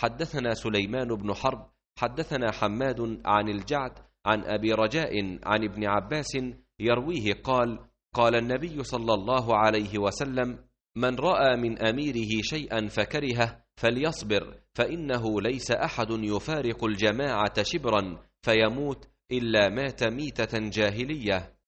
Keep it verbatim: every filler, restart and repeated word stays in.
حدثنا سليمان بن حرب حدثنا حماد عن الجعد عن أبي رجاء عن ابن عباس يرويه قال: قال النبي صلى الله عليه وسلم: من رأى من أميره شيئا فكرهه فليصبر، فإنه ليس أحد يفارق الجماعة شبرا فيموت إلا مات ميتة جاهلية.